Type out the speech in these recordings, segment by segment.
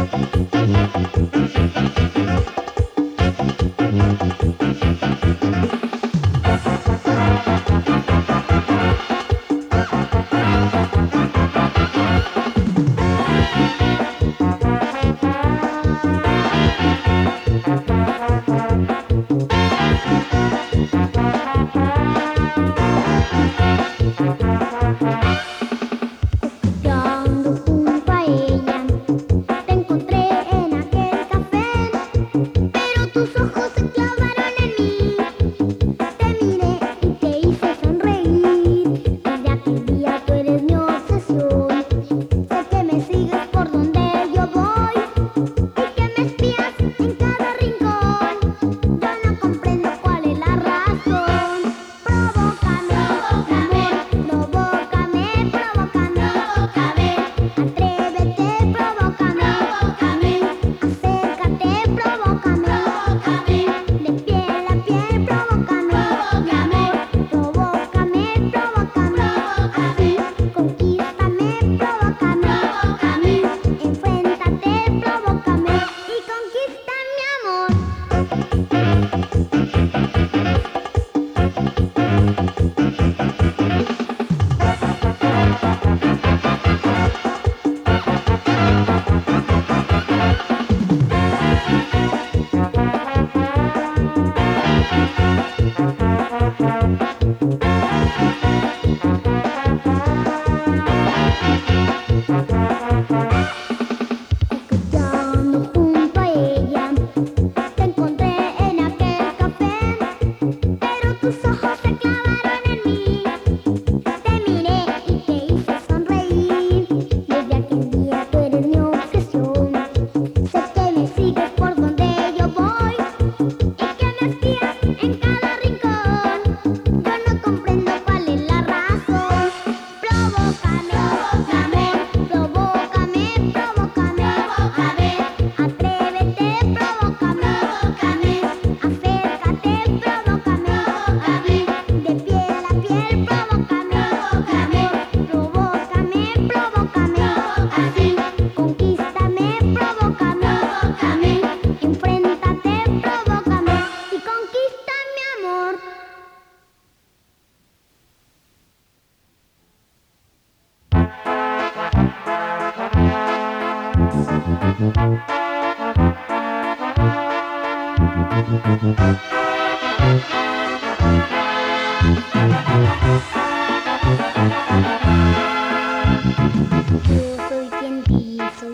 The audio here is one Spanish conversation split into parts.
Yo soy quien te hizo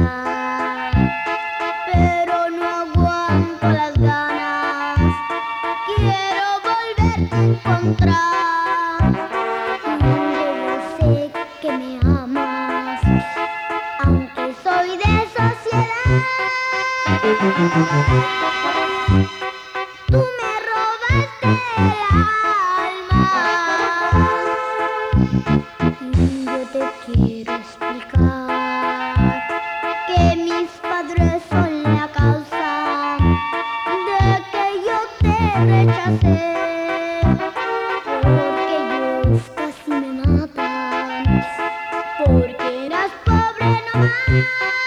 llorar, pero no aguanto las ganas. Quiero volverte a encontrar. Yo sé que me amas, aunque soy de sociedad. Tú me robaste el alma. Y yo te quiero explicar que mis padres son la causa de que yo te rechacé. Porque ellos casi me matan, porque eras pobre nomás.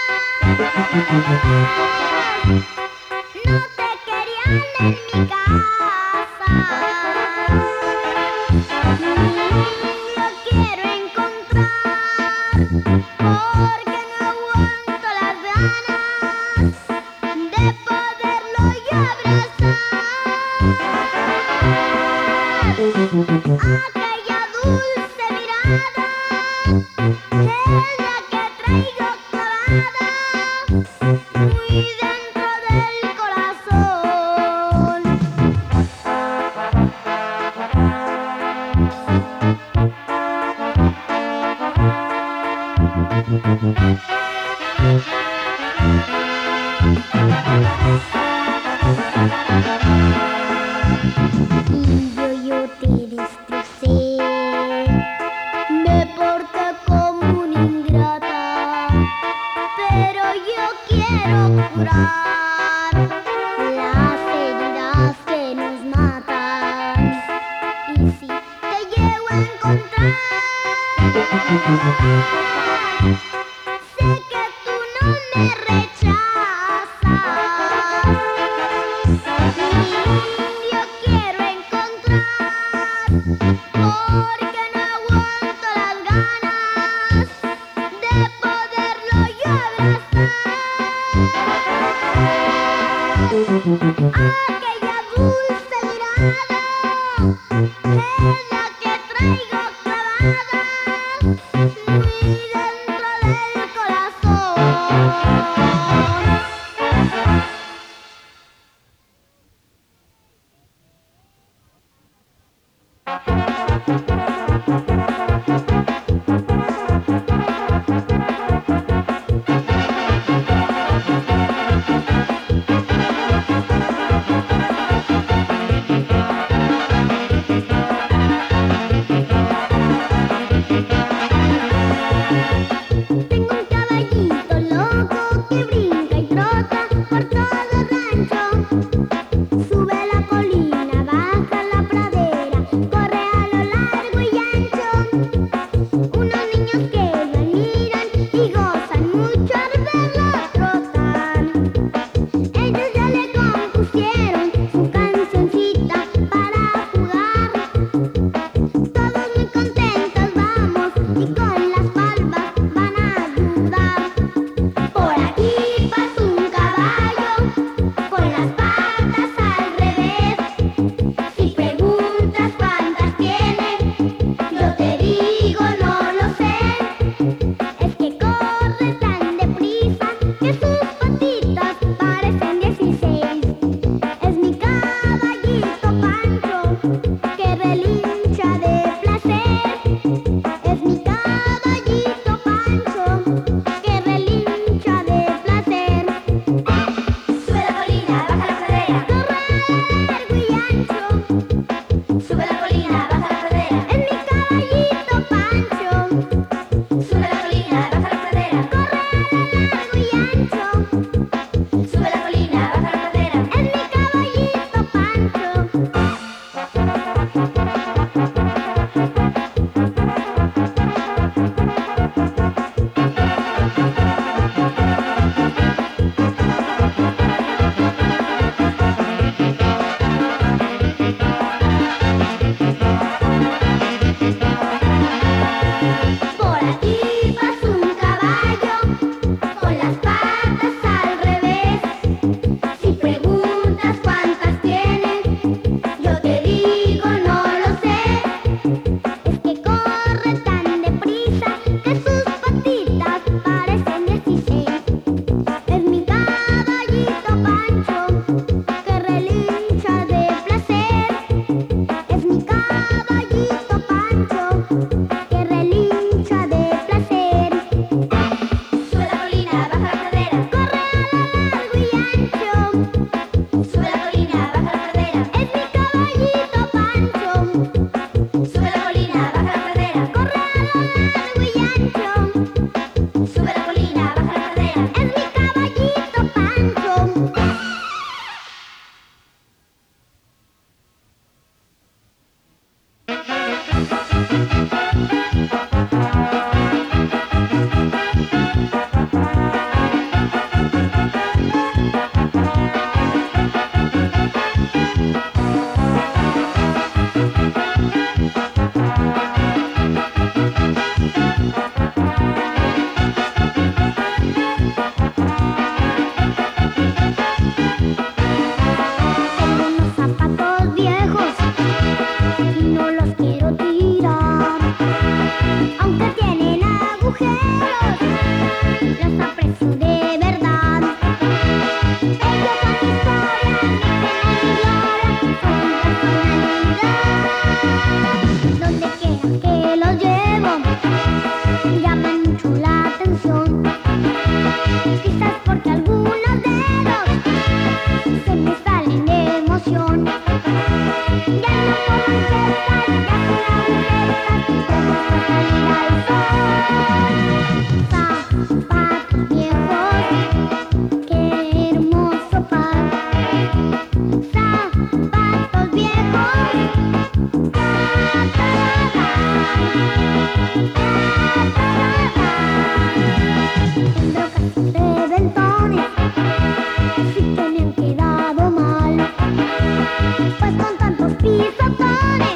No te querían en mi casa. Yo quiero encontrar, porque no aguanto las ganas de poderlo yo abrazar. Aquella dulce mirada es la que traigo clavada muy dentro del corazón. Y yo te destrocé, me porté como una ingrata, pero yo quiero curar las heridas que nos matan. Y si te llego a encontrar, sé que tú no me rechazas. dulce mirada es la que traigo clavada muy dentro del corazón. Tengo un caballito loco que brinca y trota por todo el rancho. Sube la colina, baja la pradera, corre a lo largo y ancho. Unos niños que lo admiran y gozan mucho al verlo trotar. Ellos ya le compusieron su cancioncita para jugar. Todos muy contentos vamos y con las palmas van a ayudar. Por aquí pasa un caballo con las patas al revés. Si preguntas cuántas tiene, yo te digo no lo sé. Es que corre tan deprisa que sus patitas parecen 16. Es mi caballito Pancho que relincha de placer. Es mi caballito Pancho que relincha de placer. Sube la colina, baja la pradera, corre a lo largo y ancho. Sube la colina, baja la pradera, es mi caballito Pancho. Sube la colina, baja la pradera, corre a lo largo y ancho. Sube la colina, baja la pradera, es mi caballito Pancho. Por aquí pasa un caballo con las patas al revés. Si preguntas cuántas tiene, yo te digo no lo sé. Es que corre tan deprisa que sus patitas parecen 16. Es mi caballito Pancho que relincha de placer. Es mi caballito Pancho que relincha de placer. Sube la colina, baja la pradera, corre a lo largo y ancho. Sube la colina, baja la pradera, es mi caballito Pancho. Sube la colina, baja la pradera, corre a lo largo y ancho. Sube la colina, baja la pradera, es mi caballito Pancho. Tengo unos zapatos viejos y no los quiero tirar. Aunque tienen agujeros, los aprecio de verdad. Ellos son mi historia, mi pena y mi gloria, son mi personalidad. Donde quiera que los llevo, llaman mucho la atención. Quizás porque algunos dedos se me salen de emoción. Ya no como ancheta, ya sin agujetas, como para salir al sol. Zapatos viejos, qué hermoso par. Zapatos viejos, ta, ta, ta, ta, ta, ta, ta. Reventones sí que me han quedado mal, pues con tantos pisotones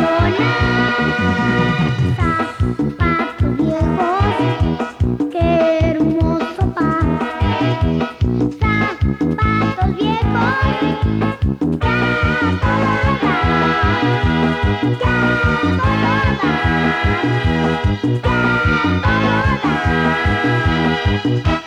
Zapatos viejos, qué hermoso par. Zapatos viejos, ya todo da, ya todo da, ya todo da.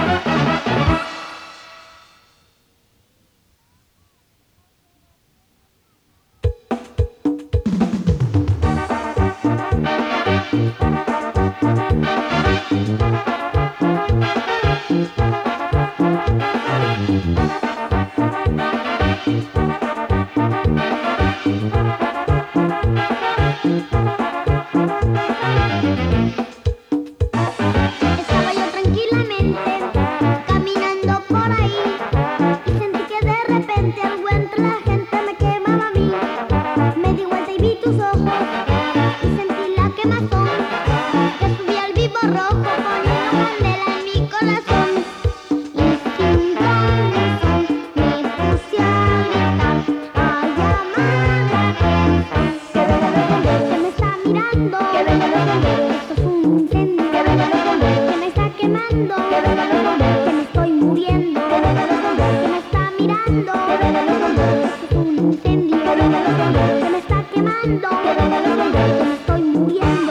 Estaba yo tranquilamente caminando por ahí y sentí que de repente algo entre la gente me quemaba a mí. Me di vuelta y vi tus ojos y sentí la quemazón que subía al vivo rojo poniendo candela en mi corazón. Y sin ton me puse a gritar, a llamar la atención. Que me está mirando, esto es un incendio. Que me está quemando, que me estoy muriendo. Que me está mirando, esto es un incendio. Que me está quemando, que me estoy muriendo.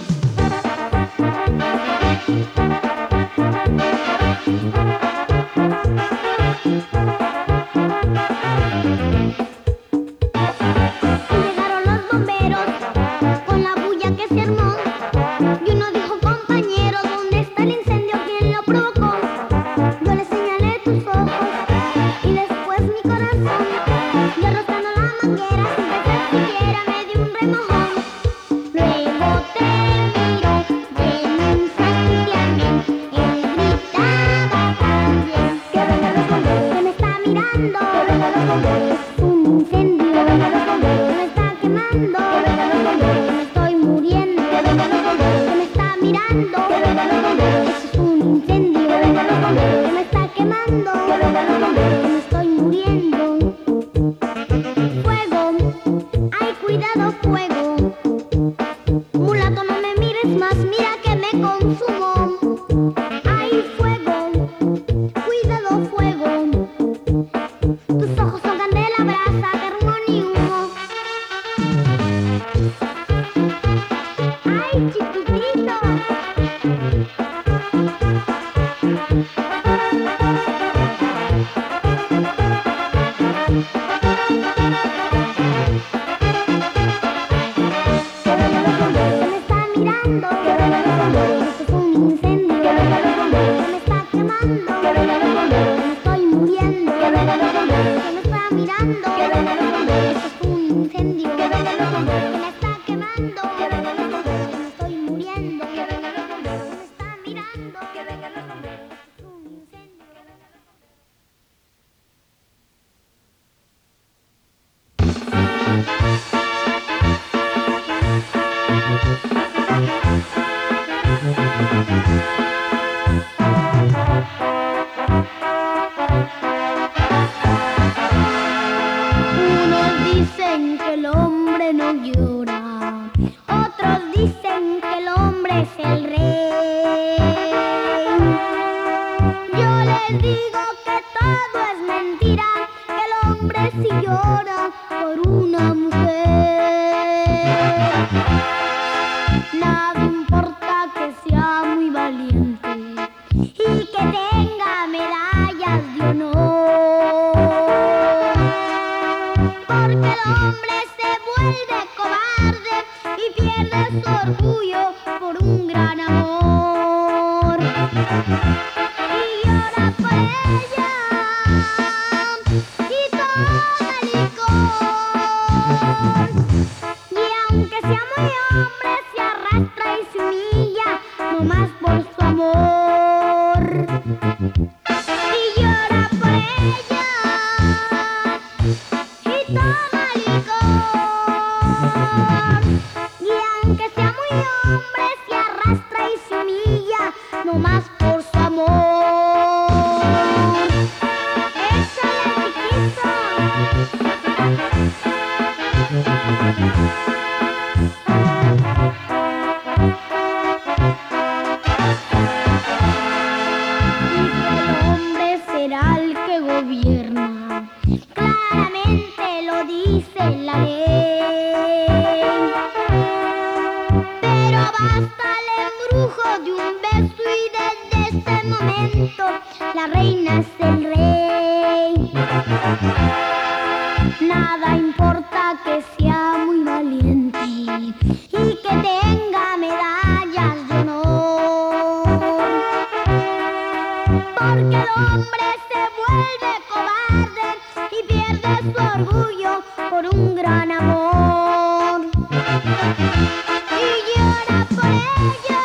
Llegaron los bomberos con la bulla que se armó y uno dijo: compañero, ¿dónde está el incendio? ¿Quién lo provocó? Yo le señalé tus ojos y después mi corazón y arrastrando la manguera sin pensar siquiera me di un remojón. Luego te miro bien infantilmente, él gritaba también. Que venga los bomberos, que me está mirando, que venga los bomberos, es un incendio. Que venga los bomberos, que me está quemando, que venga los bomberos, que me estoy muriendo. Que venga los bomberos, que me está mirando, que venga los bomberos, es un incendio. Que venga los bomberos, que me está quemando, que venga los bomberos, que me estoy muriendo. Fuego, ay cuidado fuego. Mulato, no me mires más, mira que me consumo. Ay fuego, cuidado fuego. Tus ojos son candela, brasa, carbón y humo. Ay chiquitito. Que venga los bomberos, que me está mirando. Que venga los bomberos, esto es un incendio. Que venga los bomberos, que me está quemando. Que venga los bomberos, que me estoy muriendo. Que venga los bomberos, que me está mirando. Que venga los bomberos, esto es un incendio. Que venga los bomberos, que me está quemando. Que venga los bomberos, que me estoy muriendo. Que venga los bomberos, que me está mirando. Que venga los bomberos, esto es un incendio. Que venga los bomberos. Unos dicen que el hombre no llora, otros dicen que el hombre es el rey. Yo les digo que todo es mentira, que el hombre sí llora por una mujer. Nada importa que sea muy valiente y que tenga medallas de honor, porque el hombre se vuelve cobarde y pierde su orgullo por un gran amor. Y llora por ella y toma licor. Y aunque sea muy hombre, se arrastra y se humilla, no más por su amor. Y llora por ella y toma licor. Y aunque sea muy hombre, se arrastra y se humilla, no más por su amor. ¡Échale, chiquito! Dice el hombre será el que gobierna. Claramente lo dice la ley. Pero basta el embrujo de un beso y desde este momento la reina es el rey. Nada importa que sea muy valiente y que tenga medallas de honor, porque el hombre se vuelve cobarde y pierde su orgullo por un gran amor. Y llora por ella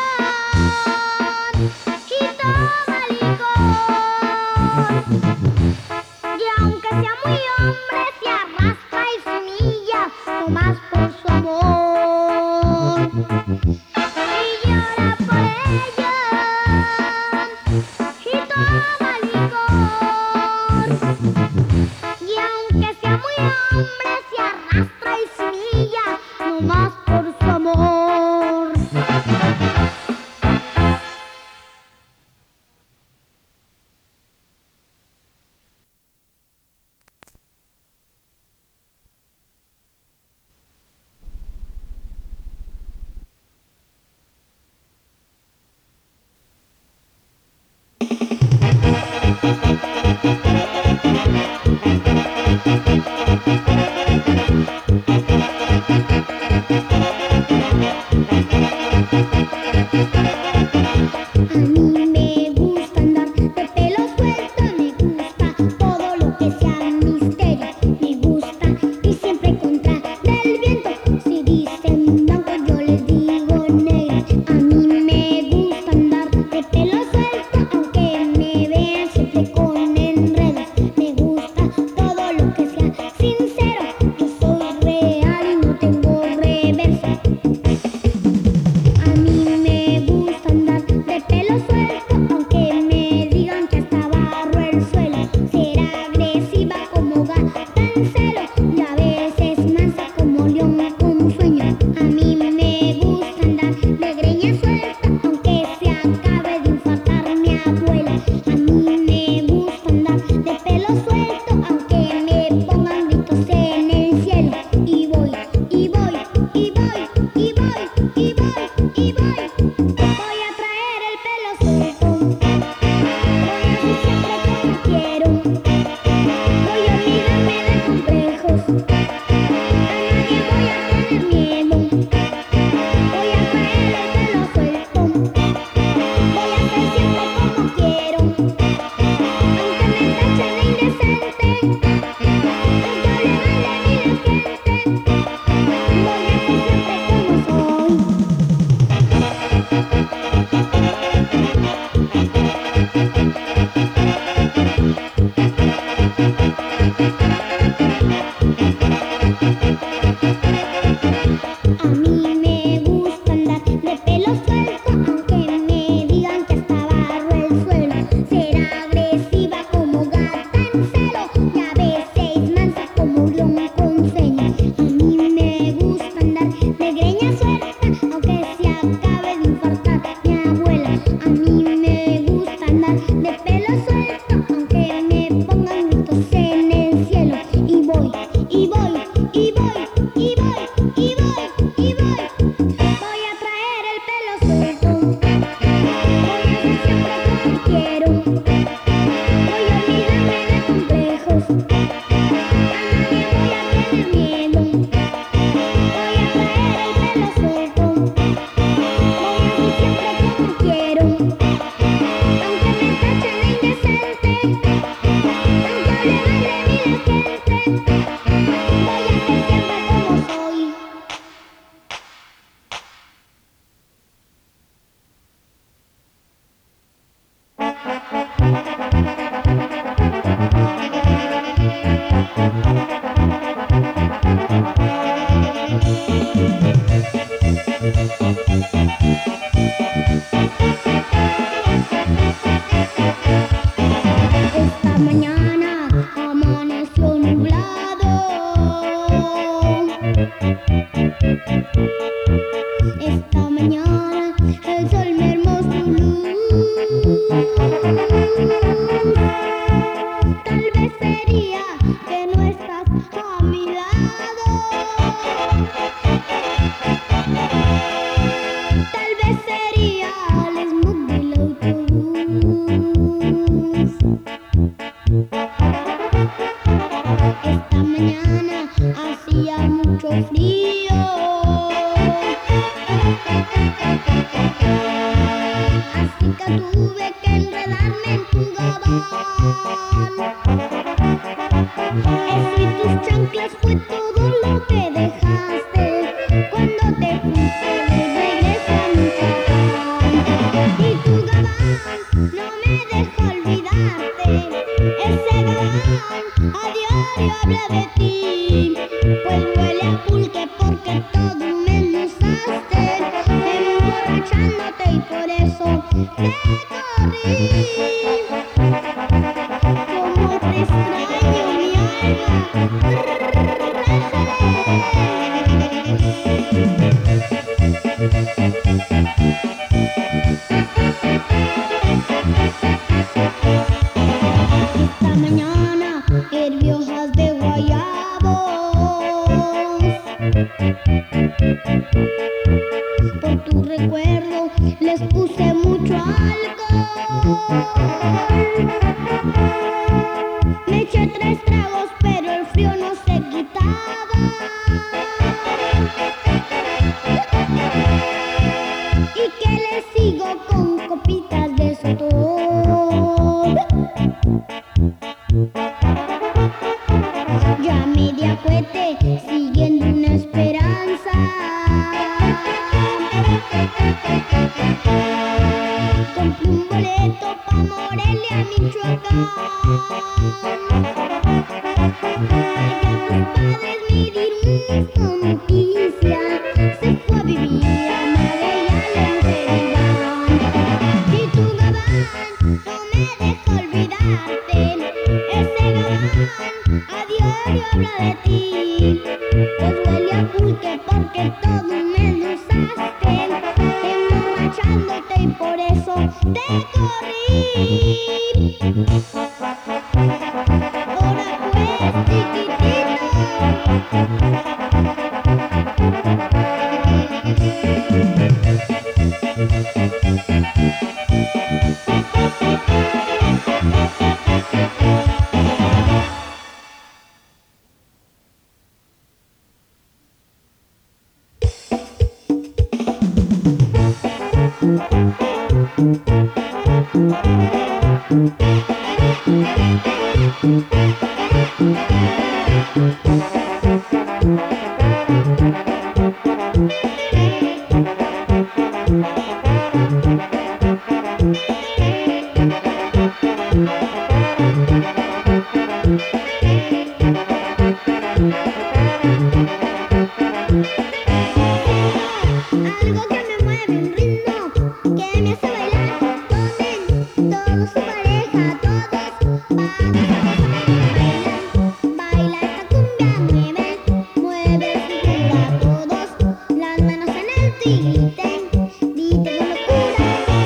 y toma licor. Y aunque sea muy hombre, se arrastra y se humilla, no más por su amor. Y llora por ella y toma licor. Y aunque sea muy hombre, se arrastra y se humilla, no más por su amor. A mí me gusta andar de pelo suelto, me gusta todo lo que sea misterio, me gusta y siempre contra del viento. Si dicen blanco yo les digo negro. A mí me gusta andar de pelo suelto, aunque me vean siempre con enredos. Me gusta todo lo que sea sincero, yo soy real y no tengo reverso. A mí me gusta andar de pelo suelto, aunque me digan que hasta barro el suelo. Ser agresiva como gata en celo y a veces mansa como león con sueño. A mí me gusta andar de greña suelta, aunque se acabe de infartar mi abuela. A mí me gusta andar de pelo suelto, aunque me pongan gritos en el cielo. Y voy, y voy, y voy, y voy, y voy, y voy. Voy a traer el pelo suelto, voy a ser siempre como quiero. Voy a olvidarme de complejos, a nadie voy a tener miedo. Voy a traer el pelo suelto, voy a ser siempre como quiero. Aunque me tachen de indecente, aunque hable mal de mí la gente, voy a ser siempre como soy. A mí me gusta andar de pelo suelto, aunque me digan que hasta barro el suelo. Ser agresiva como gata en celo y a veces mansa como león con sueño. A mí me gusta andar de greña suelta, aunque se acabe de infartar mi abuela. A mí me gusta andar de pelo suelto, aunque me pongan gritos en el cielo. Y voy, y voy, y voy, y voy, y voy, y voy. les puse mucho alcohol. Me eché 3 tragos, pero el frío no se quitaba. Y que les sigo con copitas de Sotol. Ya media cohete, siguiendo una esperanza. Compré un boleto pa' Morelia, Michoacán. Ya mis padres me dieron noticia. Se fue a vivir a Magallanes. Y tu Gabán no me deja olvidarte. Ese Gabán a diario habla de ti. Pues huele a pulque porque todo me lo usaste, emborrachándote y por eso te corrí. Ahora pues, chiquitito. Algo que me mueve, un ritmo que me hace bailar. Tomen todos su pareja, todos vamos a bailar. Baila esta cumbia, mueve cintura todos, las manos en alto y griten con locura.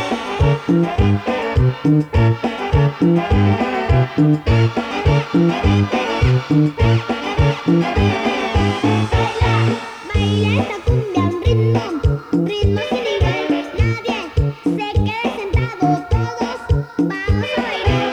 Baila esta cumbia, un ritmo sin igual. Nadie se quede sentado, todos vamos a bailar.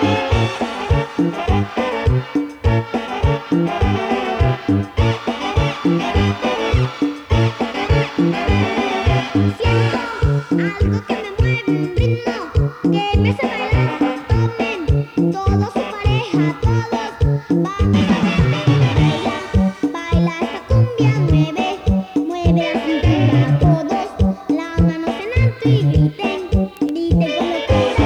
Siento algo que me mueve, un ritmo que me hace bailar. Tomen todos su pareja, todos vamos a bailar. Baila esta cumbia, mueve la cintura todos, las manos en alto y griten con locura.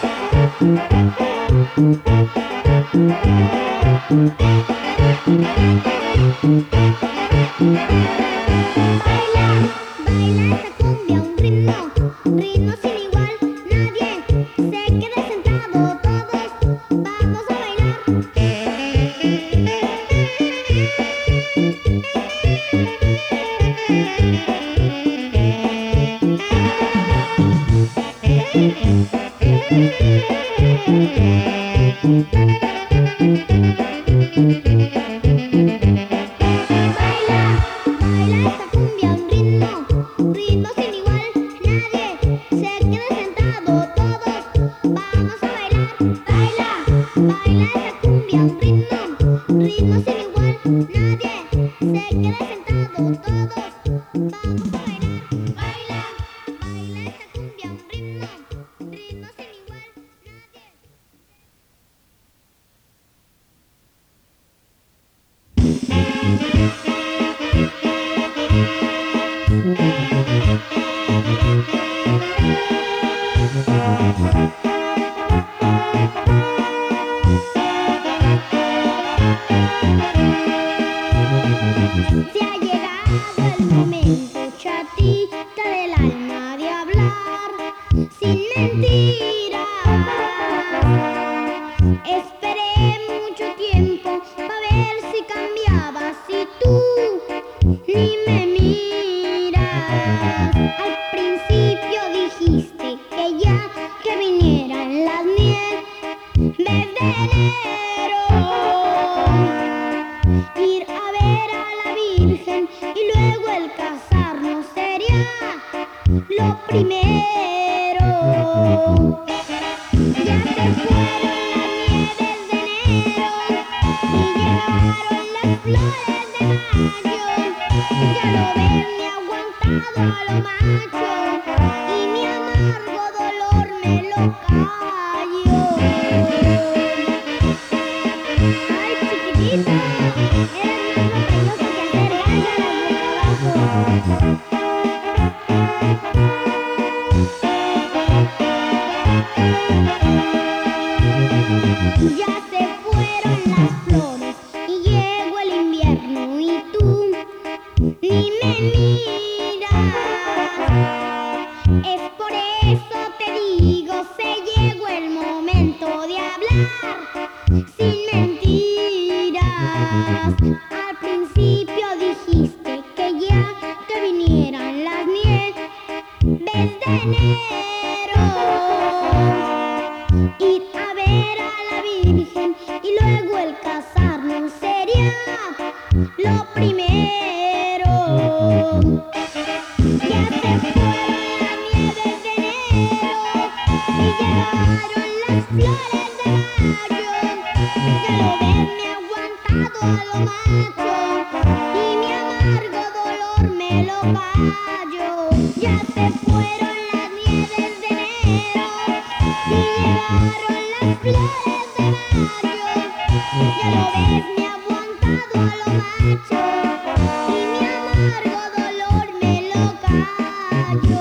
Baila esta cumbia, un ritmo sin igual. Nadie se quede sentado, todos vamos a bailar. Baila esta cumbia, un ritmo sin igual. Nadie se quede sentado, todos vamos a bailar. Baila esta cumbia, un ritmo sin igual. Nadie se quede sentado, todos vamos a bailar. Baila esta cumbia, un ritmo sin igual. Se ha llegado el momento, chatita del alma, de hablar sin mentiras. Esperé mucho tiempo para ver si cambiabas y tú ni me miras. Al principio dijiste que ya que vinieran las nieves desde enero, ir a ver a la Virgen y luego el casarnos sería lo primero. Ya se fueron las nieves de enero y llegaron las flores de mayo. Ya lo ves, me ha aguantado a lo macho y mi amargo dolor me lo callo. Ay, chiquitito, eres más batalloso que hacer gárgaras boca abajo. Ya se fueron las flores y llegó el invierno y tú ni me miras. Es por eso te digo, se llegó el momento de hablar sin mentiras. Al principio dijiste que ya que vinieran las nieves de enero, ir a ver a la Virgen y luego el casarnos sería lo primero. Ya se fueron las nieves de enero y llegaron las flores de mayo. Ya lo ves, me ha aguantado a lo macho y mi amargo dolor me lo callo. Ya se fueron las nieves de enero y llegaron las flores de mayo. Ya lo ves, me ha aguantado a lo macho y mi amargo dolor me lo callo.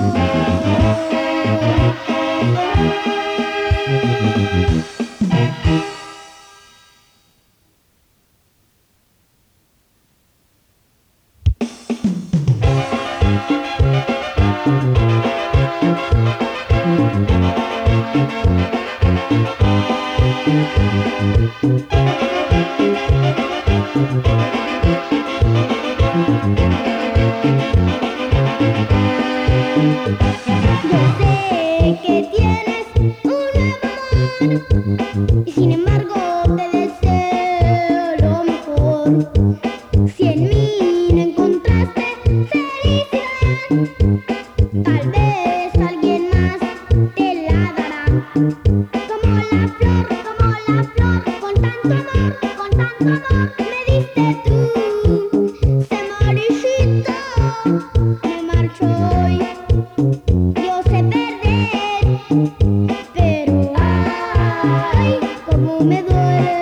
Yo sé que tienes un nuevo amor y sin embargo te deseo lo mejor. Si en mí no encontraste felicidad, tal vez alguien más te la dará. Como la flor, con tanto amor me diste tú. Se marchito, me marcho hoy. Yo sé perder, pero ay, cómo me duele.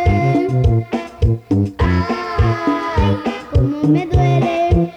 Ay, cómo me duele.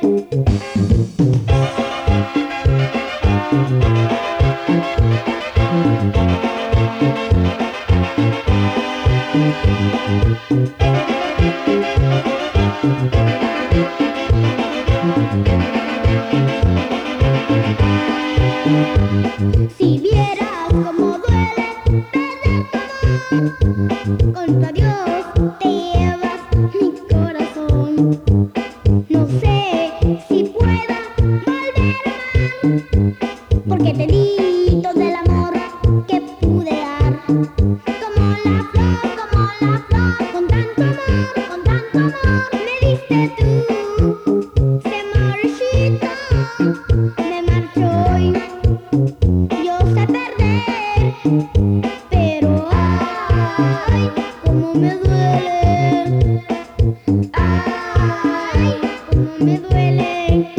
Si vieras cómo duele perder tu amor, con tu adiós te llevas mi corazón. No sé si pueda volver a amar, porque te di todo el amor que pude dar. Como la flor, con tanto amor me diste tú. Se marchito, me marcho hoy. Yo sé perder, pero ay, cómo me duele. Ay, cómo me duele.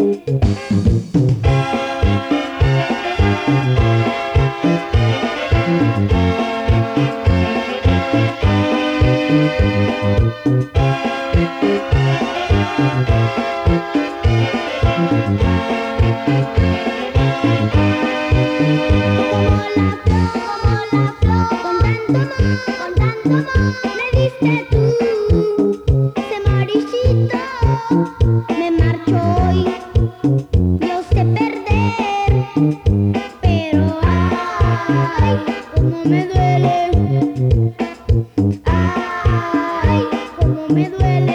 Con tanto amor me diste tú. Se marchito, me marcho hoy. Yo sé perder, pero ay, cómo me duele. Ay, cómo me duele.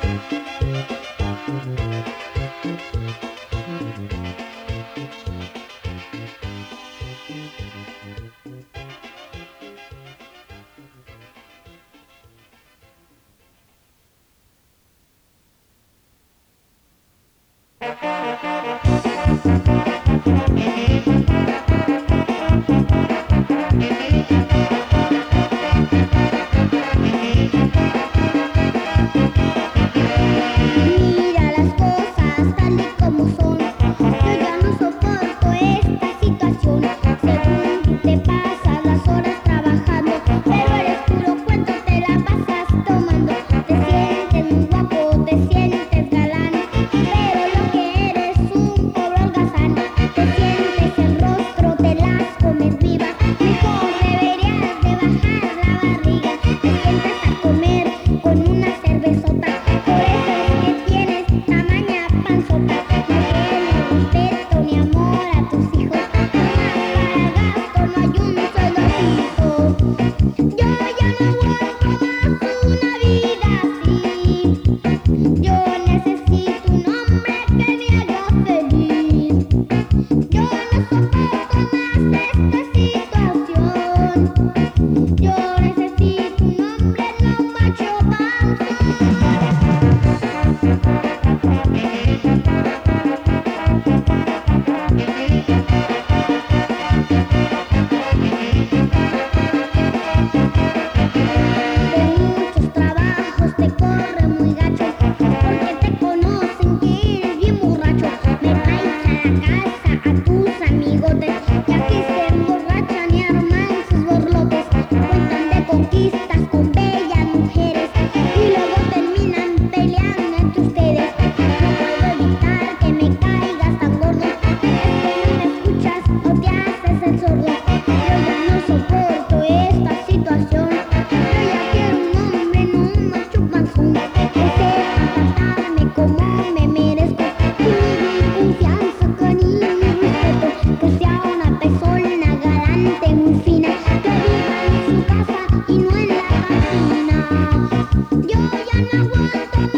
Mira las cosas tal y como son. Yo ya no soporto esta situación. Según te pasas las horas trabajando, pero eres puro cuento, te la pasas tomando. Te sientes muy guapo, te sientes galán, pero lo que eres un pobre holgazán. Te sientes el rostro, te las comes viva. Mejor deberías de bajar la barriga. Te sientas a comer con una cervezota. Por eso es que tienes tamaña panzota. No tienes respeto ni amor a tus hijos. Nomás para gasto no hay un solo fijo. Yo ya no aguanto más una vida así. Yo necesito un hombre que me haga feliz. Yo no soporto más esta situación. Yo necesito un hombre, no un macho de muchos trabajos te corre muy gacho, porque te conocen que eres bien borracho. Me traes a la casa a tus amigotes, y aquí se emborrachan y arman sus borlotes. Cuentan de conquistas con bellas mujeres, y luego terminan peleando entre ustedes. No puedo evitar que me caigas tan gordo. Es que no me escuchas o te haces el sordo. Yo ya no soporto esta situación. Yo ya quiero un hombre, no un macho panzón, que sepa tratarme como me merezco. Que me dé confianza, cariño y respeto. Que sea una persona galante, muy fina. Que viva en su casa y no en la cantina. Yo ya no aguanto